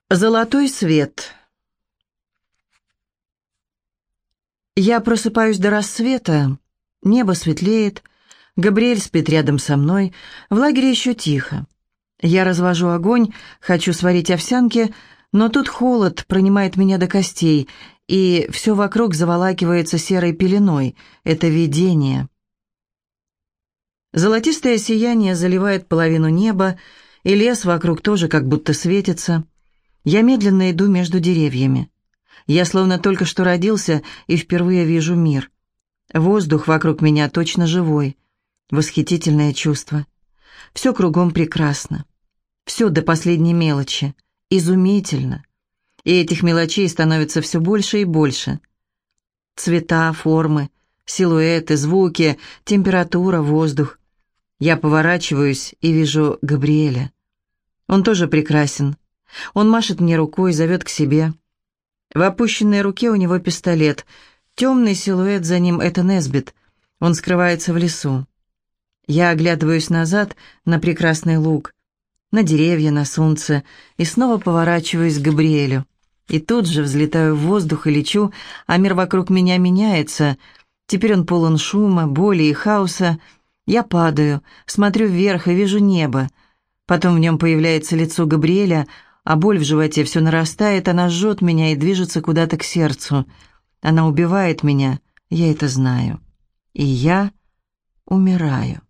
Золотой свет. Я просыпаюсь до рассвета, небо светлеет, Габриэль спит рядом со мной, в лагере еще тихо. Я развожу огонь, хочу сварить овсянки, но тут холод пронимает меня до костей, и все вокруг заволакивается серой пеленой. Это видение. Золотистое сияние заливает половину неба, и лес вокруг тоже как будто светится. Я медленно иду между деревьями. Я словно только что родился и впервые вижу мир. Воздух вокруг меня точно живой. Восхитительное чувство. Все кругом прекрасно. Все до последней мелочи. Изумительно. И этих мелочей становится все больше и больше. Цвета, формы, силуэты, звуки, температура, воздух. Я поворачиваюсь и вижу Габриэля. Он тоже прекрасен. Он машет мне рукой, зовет к себе. В опущенной руке у него пистолет. Темный силуэт за ним — это Несбит. Он скрывается в лесу. Я оглядываюсь назад на прекрасный луг, на деревья, на солнце, и снова поворачиваюсь к Габриэлю. И тут же взлетаю в воздух и лечу, а мир вокруг меня меняется. Теперь он полон шума, боли и хаоса. Я падаю, смотрю вверх и вижу небо. Потом в нем появляется лицо Габриэля, а боль в животе все нарастает, она жжет меня и движется куда-то к сердцу. Она убивает меня, я это знаю. И я умираю.